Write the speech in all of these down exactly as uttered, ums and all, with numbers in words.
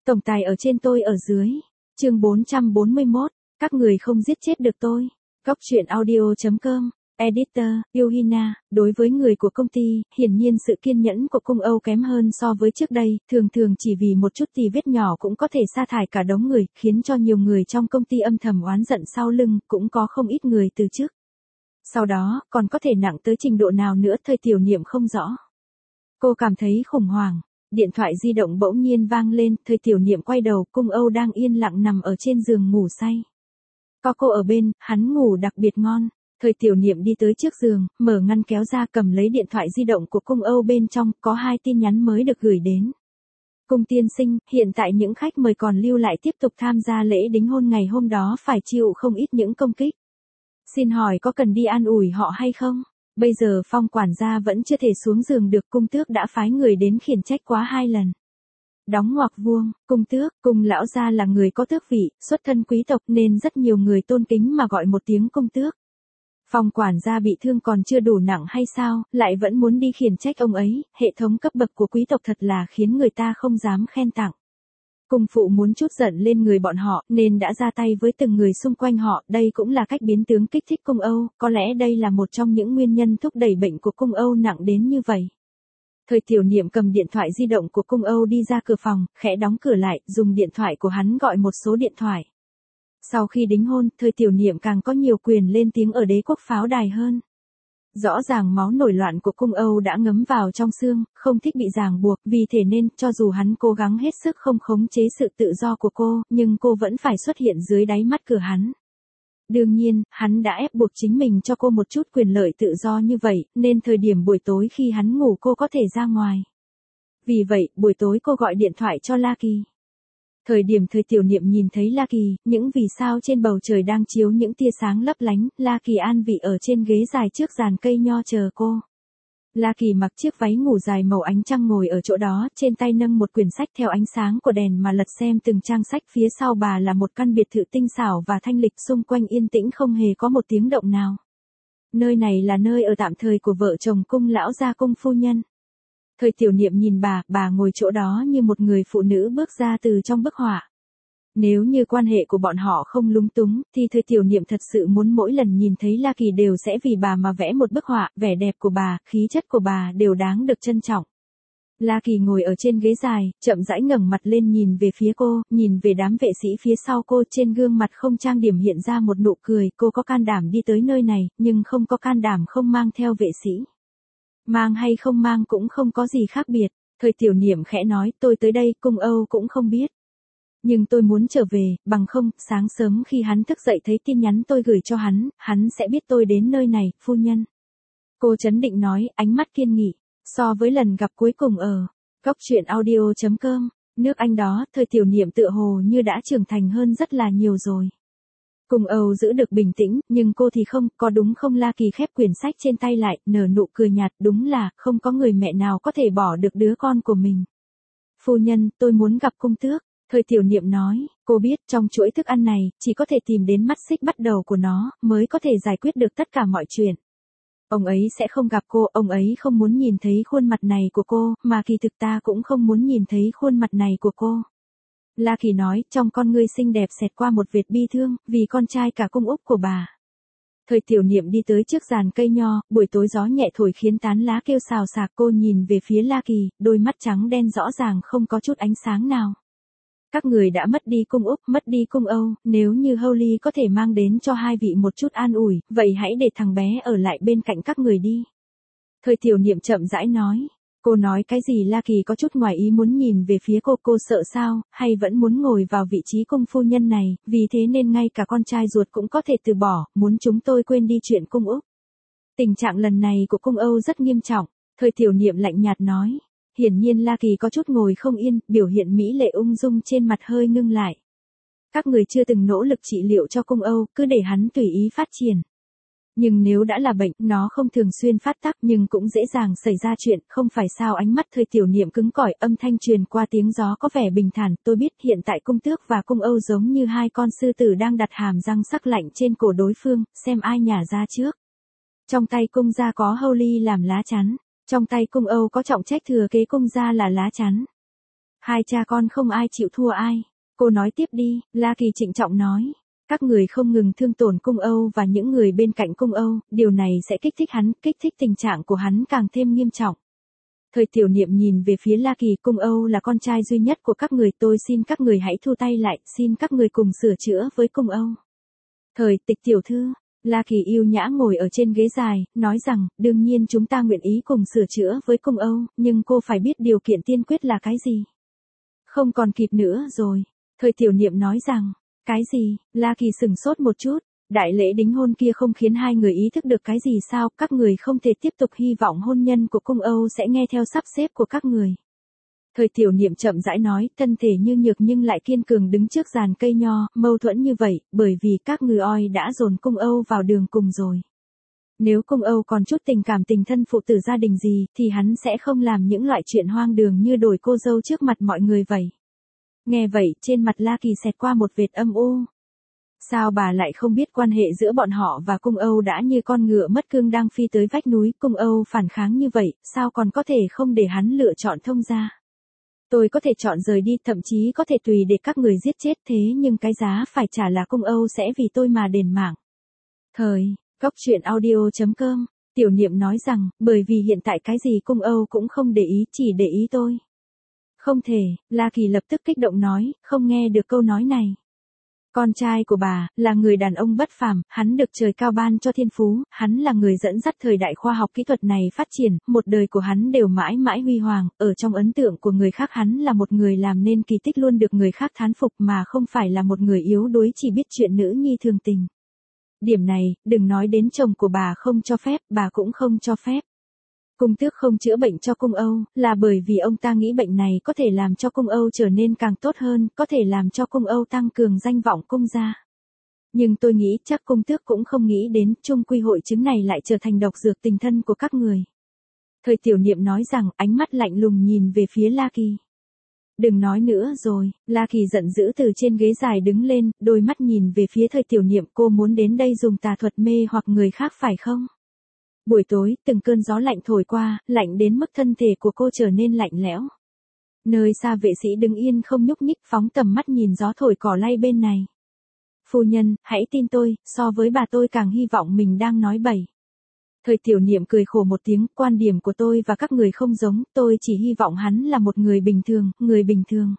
Tổng tài ở trên tôi ở dưới. Chương bốn trăm bốn mươi mốt, các người không giết chết được tôi. Góc truyện audio chấm com. Editor, Yohina, đối với người của công ty, hiển nhiên sự kiên nhẫn của cung Âu kém hơn so với trước đây, thường thường chỉ vì một chút tì vết nhỏ cũng có thể sa thải cả đống người, khiến cho nhiều người trong công ty âm thầm oán giận sau lưng, cũng có không ít người từ chức. Sau đó, còn có thể nặng tới trình độ nào nữa Thời Tiểu Niệm không rõ. Cô cảm thấy khủng hoảng, điện thoại di động bỗng nhiên vang lên, Thời Tiểu Niệm quay đầu, cung Âu đang yên lặng nằm ở trên giường ngủ say. Có cô ở bên, hắn ngủ đặc biệt ngon. Thời Tiểu Niệm đi tới trước giường, mở ngăn kéo ra cầm lấy điện thoại di động của cung Âu bên trong, có hai tin nhắn mới được gửi đến. Cung tiên sinh, hiện tại những khách mời còn lưu lại tiếp tục tham gia lễ đính hôn ngày hôm đó phải chịu không ít những công kích. Xin hỏi có cần đi an ủi họ hay không? Bây giờ Phong quản gia vẫn chưa thể xuống giường được, cung tước đã phái người đến khiển trách quá hai lần. Đóng ngoặc vuông, cung tước, cung lão gia là người có tước vị, xuất thân quý tộc nên rất nhiều người tôn kính mà gọi một tiếng cung tước. Phong quản gia bị thương còn chưa đủ nặng hay sao, lại vẫn muốn đi khiển trách ông ấy, hệ thống cấp bậc của quý tộc thật là khiến người ta không dám khen tặng. Cung phụ muốn chút giận lên người bọn họ, nên đã ra tay với từng người xung quanh họ, đây cũng là cách biến tướng kích thích cung Âu, có lẽ đây là một trong những nguyên nhân thúc đẩy bệnh của cung Âu nặng đến như vậy. Thời Tiểu Niệm cầm điện thoại di động của cung Âu đi ra cửa phòng, khẽ đóng cửa lại, dùng điện thoại của hắn gọi một số điện thoại. Sau khi đính hôn, Thời Tiểu Niệm càng có nhiều quyền lên tiếng ở đế quốc pháo đài hơn. Rõ ràng máu nổi loạn của cung Âu đã ngấm vào trong xương, không thích bị ràng buộc, vì thế nên, cho dù hắn cố gắng hết sức không khống chế sự tự do của cô, nhưng cô vẫn phải xuất hiện dưới đáy mắt cửa hắn. Đương nhiên, hắn đã ép buộc chính mình cho cô một chút quyền lợi tự do như vậy, nên thời điểm buổi tối khi hắn ngủ cô có thể ra ngoài. Vì vậy, buổi tối cô gọi điện thoại cho La Kỳ. Thời điểm Thời Tiểu Niệm nhìn thấy La Kỳ, những vì sao trên bầu trời đang chiếu những tia sáng lấp lánh, La Kỳ an vị ở trên ghế dài trước giàn cây nho chờ cô. La Kỳ mặc chiếc váy ngủ dài màu ánh trăng ngồi ở chỗ đó, trên tay nâng một quyển sách theo ánh sáng của đèn mà lật xem từng trang sách, phía sau bà là một căn biệt thự tinh xảo và thanh lịch, xung quanh yên tĩnh không hề có một tiếng động nào. Nơi này là nơi ở tạm thời của vợ chồng cung lão gia cung phu nhân. Thời Tiểu Niệm nhìn bà, bà ngồi chỗ đó như một người phụ nữ bước ra từ trong bức họa. Nếu như quan hệ của bọn họ không lúng túng, thì Thời Tiểu Niệm thật sự muốn mỗi lần nhìn thấy La Kỳ đều sẽ vì bà mà vẽ một bức họa, vẻ đẹp của bà, khí chất của bà đều đáng được trân trọng. La Kỳ ngồi ở trên ghế dài, chậm rãi ngẩng mặt lên nhìn về phía cô, nhìn về đám vệ sĩ phía sau cô, trên gương mặt không trang điểm hiện ra một nụ cười, cô có can đảm đi tới nơi này, nhưng không có can đảm không mang theo vệ sĩ. Mang hay không mang cũng không có gì khác biệt. Thời Tiểu Niệm khẽ nói, tôi tới đây, cung Âu cũng không biết. Nhưng tôi muốn trở về, bằng không, sáng sớm khi hắn thức dậy thấy tin nhắn tôi gửi cho hắn, hắn sẽ biết tôi đến nơi này, phu nhân. Cô trấn định nói, ánh mắt kiên nghị. So với lần gặp cuối cùng ở góc truyện audio chấm com, nước Anh đó, Thời Tiểu Niệm tựa hồ như đã trưởng thành hơn rất là nhiều rồi. Cung Âu giữ được bình tĩnh, nhưng cô thì không, có đúng không? La Kỳ khép quyển sách trên tay lại, nở nụ cười nhạt, đúng là, không có người mẹ nào có thể bỏ được đứa con của mình. Phu nhân, tôi muốn gặp cung tước. Thời Tiểu Niệm nói, cô biết trong chuỗi thức ăn này, chỉ có thể tìm đến mắt xích bắt đầu của nó, mới có thể giải quyết được tất cả mọi chuyện. Ông ấy sẽ không gặp cô, ông ấy không muốn nhìn thấy khuôn mặt này của cô, mà kỳ thực ta cũng không muốn nhìn thấy khuôn mặt này của cô. La Kỳ nói, trong con ngươi xinh đẹp xẹt qua một vệt bi thương, vì con trai cả cung Úc của bà. Thời Tiểu Niệm đi tới trước giàn cây nho, buổi tối gió nhẹ thổi khiến tán lá kêu xào xạc, cô nhìn về phía La Kỳ, đôi mắt trắng đen rõ ràng không có chút ánh sáng nào. Các người đã mất đi cung Úc, mất đi cung Âu, nếu như Holly có thể mang đến cho hai vị một chút an ủi, vậy hãy để thằng bé ở lại bên cạnh các người đi. Thời Tiểu Niệm chậm rãi nói. Cô nói cái gì? La Kỳ có chút ngoài ý muốn nhìn về phía cô, cô sợ sao, hay vẫn muốn ngồi vào vị trí cung phu nhân này, vì thế nên ngay cả con trai ruột cũng có thể từ bỏ, muốn chúng tôi quên đi chuyện cung Úc. Tình trạng lần này của cung Âu rất nghiêm trọng, Thời Tiểu Niệm lạnh nhạt nói. Hiển nhiên La Kỳ có chút ngồi không yên, biểu hiện mỹ lệ ung dung trên mặt hơi ngưng lại. Các người chưa từng nỗ lực trị liệu cho cung Âu, cứ để hắn tùy ý phát triển. Nhưng nếu đã là bệnh, nó không thường xuyên phát tác nhưng cũng dễ dàng xảy ra chuyện, không phải sao? Ánh mắt Thời Tiểu Niệm cứng cỏi, âm thanh truyền qua tiếng gió có vẻ bình thản, tôi biết hiện tại cung tước và cung Âu giống như hai con sư tử đang đặt hàm răng sắc lạnh trên cổ đối phương, xem ai nhả ra trước. Trong tay cung gia có Holly làm lá chắn, trong tay cung Âu có trọng trách thừa kế cung gia là lá chắn. Hai cha con không ai chịu thua ai. Cô nói tiếp đi, La Kỳ trịnh trọng nói. Các người không ngừng thương tổn cung Âu và những người bên cạnh cung Âu, điều này sẽ kích thích hắn, kích thích tình trạng của hắn càng thêm nghiêm trọng. Thời Tiểu Niệm nhìn về phía La Kỳ, cung Âu là con trai duy nhất của các người, tôi xin các người hãy thu tay lại, xin các người cùng sửa chữa với cung Âu. Thời Tịch tiểu thư, La Kỳ yêu nhã ngồi ở trên ghế dài, nói rằng, đương nhiên chúng ta nguyện ý cùng sửa chữa với cung Âu, nhưng cô phải biết điều kiện tiên quyết là cái gì. Không còn kịp nữa rồi. Thời Tiểu Niệm nói rằng, cái gì? La Kỳ sửng sốt một chút, đại lễ đính hôn kia không khiến hai người ý thức được cái gì sao, các người không thể tiếp tục hy vọng hôn nhân của cung Âu sẽ nghe theo sắp xếp của các người. Thời Tiểu Niệm chậm rãi nói, thân thể như nhược nhưng lại kiên cường đứng trước giàn cây nho, mâu thuẫn như vậy, bởi vì các người oi đã dồn cung Âu vào đường cùng rồi. Nếu cung Âu còn chút tình cảm tình thân phụ tử gia đình gì, thì hắn sẽ không làm những loại chuyện hoang đường như đổi cô dâu trước mặt mọi người vậy. Nghe vậy, trên mặt La Kỳ xẹt qua một vệt âm u. Sao bà lại không biết quan hệ giữa bọn họ và cung Âu đã như con ngựa mất cương đang phi tới vách núi, cung Âu phản kháng như vậy, sao còn có thể không để hắn lựa chọn thông ra. Tôi có thể chọn rời đi, thậm chí có thể tùy để các người giết chết, thế nhưng cái giá phải trả là cung Âu sẽ vì tôi mà đền mạng. Thời, Góc truyện audio chấm com, Tiểu Niệm nói rằng, bởi vì hiện tại cái gì cung Âu cũng không để ý, chỉ để ý tôi. Không thể, La Kỳ lập tức kích động nói, không nghe được câu nói này. Con trai của bà, là người đàn ông bất phàm, hắn được trời cao ban cho thiên phú, hắn là người dẫn dắt thời đại khoa học kỹ thuật này phát triển, một đời của hắn đều mãi mãi huy hoàng, ở trong ấn tượng của người khác hắn là một người làm nên kỳ tích luôn được người khác thán phục mà không phải là một người yếu đuối chỉ biết chuyện nữ nhi thường tình. Điểm này, đừng nói đến chồng của bà không cho phép, bà cũng không cho phép. Cung tước không chữa bệnh cho cung Âu, là bởi vì ông ta nghĩ bệnh này có thể làm cho cung Âu trở nên càng tốt hơn, có thể làm cho cung Âu tăng cường danh vọng cung gia. Nhưng tôi nghĩ chắc cung tước cũng không nghĩ đến, chung quy hội chứng này lại trở thành độc dược tình thân của các người. Thời Tiểu Niệm nói rằng, ánh mắt lạnh lùng nhìn về phía La Kỳ. Đừng nói nữa rồi, La Kỳ giận dữ từ trên ghế dài đứng lên, đôi mắt nhìn về phía Thời Tiểu Niệm, cô muốn đến đây dùng tà thuật mê hoặc người khác phải không? Buổi tối, từng cơn gió lạnh thổi qua, lạnh đến mức thân thể của cô trở nên lạnh lẽo. Nơi xa vệ sĩ đứng yên không nhúc nhích, phóng tầm mắt nhìn gió thổi cỏ lay bên này. Phu nhân, hãy tin tôi, so với bà tôi càng hy vọng mình đang nói bậy. Thời Tiểu Niệm cười khổ một tiếng, quan điểm của tôi và các người không giống, tôi chỉ hy vọng hắn là một người bình thường, người bình thường.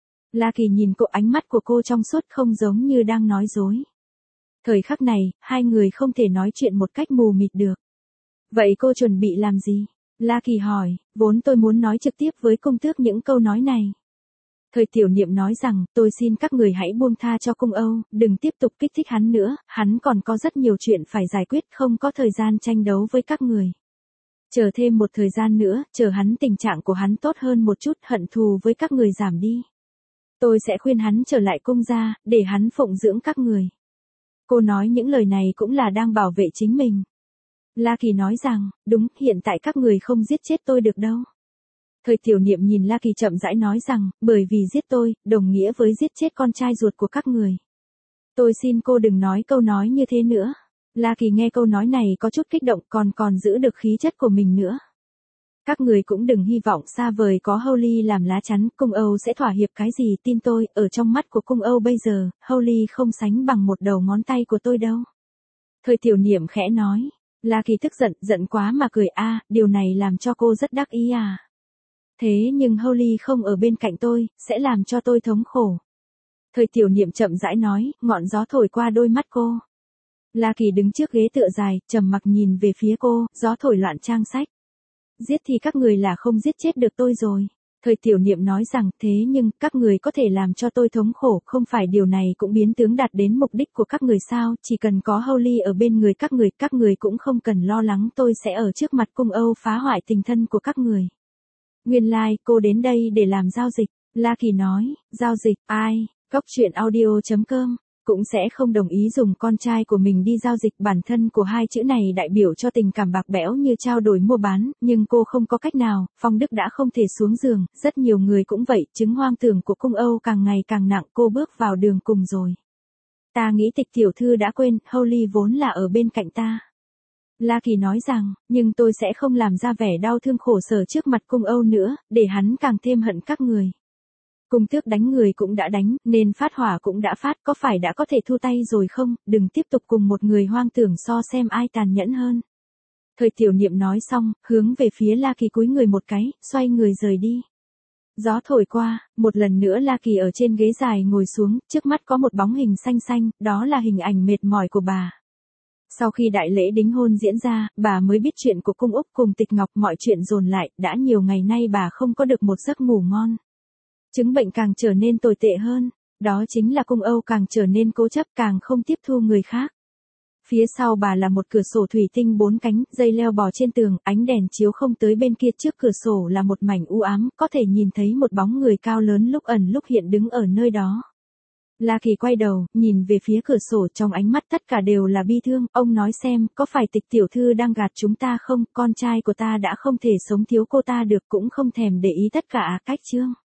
La Kỳ nhìn cô, ánh mắt của cô trong suốt không giống như đang nói dối. Thời khắc này, hai người không thể nói chuyện một cách mù mịt được. Vậy cô chuẩn bị làm gì? La Kỳ hỏi, vốn tôi muốn nói trực tiếp với cung tước những câu nói này. Thời Tiểu Niệm nói rằng, tôi xin các người hãy buông tha cho cung Âu, đừng tiếp tục kích thích hắn nữa, hắn còn có rất nhiều chuyện phải giải quyết, không có thời gian tranh đấu với các người. Chờ thêm một thời gian nữa, chờ hắn tình trạng của hắn tốt hơn một chút, hận thù với các người giảm đi. Tôi sẽ khuyên hắn trở lại cung gia, để hắn phụng dưỡng các người. Cô nói những lời này cũng là đang bảo vệ chính mình. La Kỳ nói rằng, đúng, hiện tại các người không giết chết tôi được đâu. Thời Tiểu Niệm nhìn La Kỳ chậm rãi nói rằng, bởi vì giết tôi, đồng nghĩa với giết chết con trai ruột của các người. Tôi xin cô đừng nói câu nói như thế nữa. La Kỳ nghe câu nói này có chút kích động, còn còn giữ được khí chất của mình nữa. Các người cũng đừng hy vọng xa vời có Holly làm lá chắn, cung Âu sẽ thỏa hiệp cái gì, tin tôi, ở trong mắt của cung Âu bây giờ, Holly không sánh bằng một đầu ngón tay của tôi đâu. Thời Tiểu Niệm khẽ nói. La Kỳ tức giận, giận quá mà cười, a, à, điều này làm cho cô rất đắc ý à. Thế nhưng Holly không ở bên cạnh tôi, sẽ làm cho tôi thống khổ. Thời Tiểu Niệm chậm rãi nói, ngọn gió thổi qua đôi mắt cô. La Kỳ đứng trước ghế tựa dài, trầm mặc nhìn về phía cô, gió thổi loạn trang sách. Giết thì các người là không giết chết được tôi rồi. Thời Tiểu Niệm nói rằng, thế nhưng, các người có thể làm cho tôi thống khổ, không phải điều này cũng biến tướng đạt đến mục đích của các người sao, chỉ cần có Holly ở bên người các người, các người cũng không cần lo lắng tôi sẽ ở trước mặt cung Âu phá hoại tình thân của các người. Nguyên lai, like, cô đến đây để làm giao dịch, La Kỳ nói, giao dịch, ai, Góc truyện audio chấm com. Cũng sẽ không đồng ý dùng con trai của mình đi giao dịch, bản thân của hai chữ này đại biểu cho tình cảm bạc bẽo như trao đổi mua bán, nhưng cô không có cách nào, Phong Đức đã không thể xuống giường, rất nhiều người cũng vậy, chứng hoang tưởng của cung Âu càng ngày càng nặng, cô bước vào đường cùng rồi. Ta nghĩ Tịch tiểu thư đã quên, Holly vốn là ở bên cạnh ta. La Kỳ nói rằng, nhưng tôi sẽ không làm ra vẻ đau thương khổ sở trước mặt cung Âu nữa, để hắn càng thêm hận các người. Cung tước đánh người cũng đã đánh, nên phát hỏa cũng đã phát, có phải đã có thể thu tay rồi không, đừng tiếp tục cùng một người hoang tưởng so xem ai tàn nhẫn hơn. Thời tiểu niệm nói xong, hướng về phía La Kỳ cúi người một cái, xoay người rời đi. Gió thổi qua, một lần nữa La Kỳ ở trên ghế dài ngồi xuống, trước mắt có một bóng hình xanh xanh, đó là hình ảnh mệt mỏi của bà. Sau khi đại lễ đính hôn diễn ra, bà mới biết chuyện của cung Úc cùng Tịch Ngọc, mọi chuyện dồn lại, đã nhiều ngày nay bà không có được một giấc ngủ ngon. Chứng bệnh càng trở nên tồi tệ hơn, đó chính là cung Âu càng trở nên cố chấp, càng không tiếp thu người khác. Phía sau bà là một cửa sổ thủy tinh bốn cánh, dây leo bò trên tường, ánh đèn chiếu không tới, bên kia trước cửa sổ là một mảnh u ám, có thể nhìn thấy một bóng người cao lớn lúc ẩn lúc hiện đứng ở nơi đó. La Kỳ quay đầu, nhìn về phía cửa sổ, trong ánh mắt tất cả đều là bi thương, ông nói xem, có phải Tịch tiểu thư đang gạt chúng ta không, con trai của ta đã không thể sống thiếu cô ta được, cũng không thèm để ý tất cả cách chương.